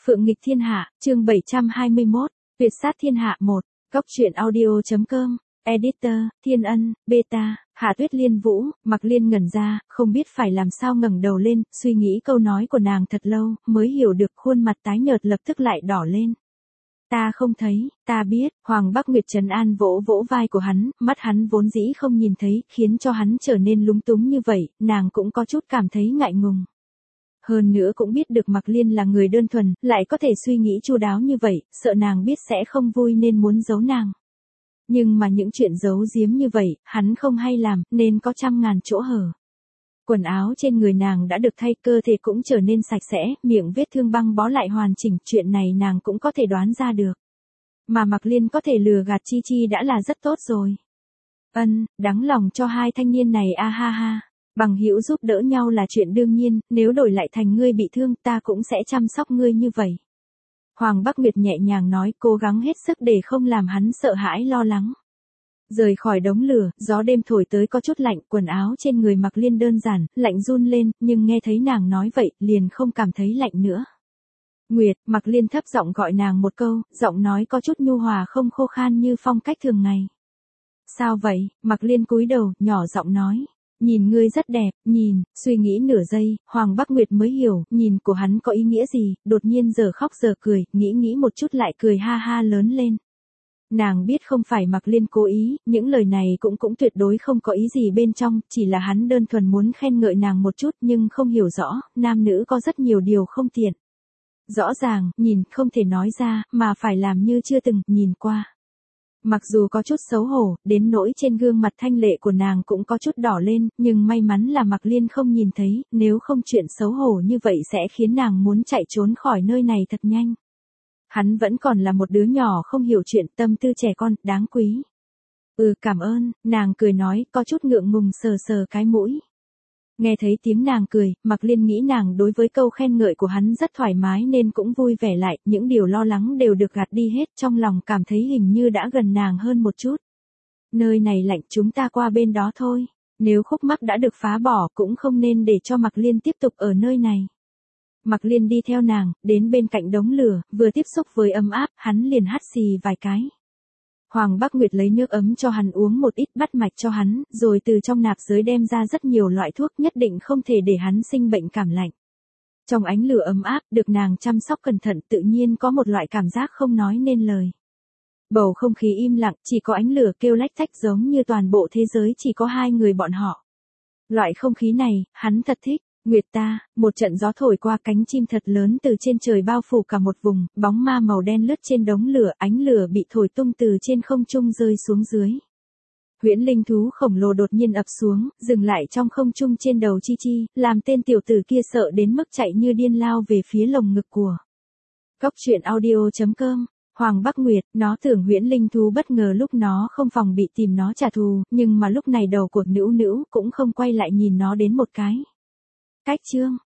Phượng nghịch thiên hạ, chương 721, tuyệt sát thiên hạ 1, Cốc truyện audio.com, Editor, Thiên Ân, Beta, Hạ Tuyết Liên Vũ, Mặc Liên ngẩn ra, không biết phải làm sao ngẩng đầu lên, suy nghĩ câu nói của nàng thật lâu, mới hiểu được khuôn mặt tái nhợt lập tức lại đỏ lên. Ta không thấy, ta biết, Hoàng Bắc Nguyệt trấn an vỗ vỗ vai của hắn, mắt hắn vốn dĩ không nhìn thấy, khiến cho hắn trở nên lúng túng như vậy, nàng cũng có chút cảm thấy ngại ngùng. Hơn nữa cũng biết được Mặc Liên là người đơn thuần, lại có thể suy nghĩ chu đáo như vậy, sợ nàng biết sẽ không vui nên muốn giấu nàng. Nhưng mà những chuyện giấu giếm như vậy, hắn không hay làm, nên có trăm ngàn chỗ hở. Quần áo trên người nàng đã được thay, cơ thể cũng trở nên sạch sẽ, miệng vết thương băng bó lại hoàn chỉnh, chuyện này nàng cũng có thể đoán ra được. Mà Mặc Liên có thể lừa gạt Chi Chi đã là rất tốt rồi. Đáng lòng cho hai thanh niên này a ha ha. Bằng hữu giúp đỡ nhau là chuyện đương nhiên, nếu đổi lại thành ngươi bị thương ta cũng sẽ chăm sóc ngươi như vậy. Hoàng Bắc Nguyệt nhẹ nhàng nói, cố gắng hết sức để không làm hắn sợ hãi lo lắng. Rời khỏi đống lửa, gió đêm thổi tới có chút lạnh, quần áo trên người Mặc Liên đơn giản, lạnh run lên, nhưng nghe thấy nàng nói vậy, liền không cảm thấy lạnh nữa. Nguyệt, Mặc Liên thấp giọng gọi nàng một câu, giọng nói có chút nhu hòa không khô khan như phong cách thường ngày. Sao vậy? Mặc Liên cúi đầu, nhỏ giọng nói. Nhìn ngươi rất đẹp, nhìn, suy nghĩ nửa giây, Hoàng Bắc Nguyệt mới hiểu, nhìn của hắn có ý nghĩa gì, đột nhiên giờ khóc giờ cười, nghĩ một chút lại cười ha ha lớn lên. Nàng biết không phải Mặc Liên cố ý, những lời này cũng tuyệt đối không có ý gì bên trong, chỉ là hắn đơn thuần muốn khen ngợi nàng một chút nhưng không hiểu rõ, nam nữ có rất nhiều điều không tiện. Rõ ràng, nhìn không thể nói ra, mà phải làm như chưa từng nhìn qua. Mặc dù có chút xấu hổ, đến nỗi trên gương mặt thanh lệ của nàng cũng có chút đỏ lên, nhưng may mắn là Mặc Liên không nhìn thấy, nếu không chuyện xấu hổ như vậy sẽ khiến nàng muốn chạy trốn khỏi nơi này thật nhanh. Hắn vẫn còn là một đứa nhỏ không hiểu chuyện, tâm tư trẻ con, đáng quý. Cảm ơn, nàng cười nói, có chút ngượng ngùng sờ sờ cái mũi. Nghe thấy tiếng nàng cười, Mặc Liên nghĩ nàng đối với câu khen ngợi của hắn rất thoải mái nên cũng vui vẻ lại, những điều lo lắng đều được gạt đi hết, trong lòng cảm thấy hình như đã gần nàng hơn một chút. Nơi này lạnh, chúng ta qua bên đó thôi, nếu khúc mắc đã được phá bỏ cũng không nên để cho Mặc Liên tiếp tục ở nơi này. Mặc Liên đi theo nàng, đến bên cạnh đống lửa, vừa tiếp xúc với ấm áp, hắn liền hắt xì vài cái. Hoàng Bắc Nguyệt lấy nước ấm cho hắn uống một ít, bắt mạch cho hắn, rồi từ trong nạp giới đem ra rất nhiều loại thuốc, nhất định không thể để hắn sinh bệnh cảm lạnh. Trong ánh lửa ấm áp, được nàng chăm sóc cẩn thận, tự nhiên có một loại cảm giác không nói nên lời. Bầu không khí im lặng, chỉ có ánh lửa kêu lách tách giống như toàn bộ thế giới chỉ có hai người bọn họ. Loại không khí này, hắn thật thích. Nguyệt ta, một trận gió thổi qua, cánh chim thật lớn từ trên trời bao phủ cả một vùng, bóng ma màu đen lướt trên đống lửa, ánh lửa bị thổi tung từ trên không trung rơi xuống dưới. Huyễn linh thú khổng lồ đột nhiên ập xuống, dừng lại trong không trung trên đầu Chi Chi, làm tên tiểu tử kia sợ đến mức chạy như điên lao về phía lồng ngực của. Cốc truyện audio.com. Hoàng Bắc Nguyệt, nó tưởng huyễn linh thú bất ngờ lúc nó không phòng bị tìm nó trả thù, nhưng mà lúc này đầu của Nữu Nữu cũng không quay lại nhìn nó đến một cái. Cách chương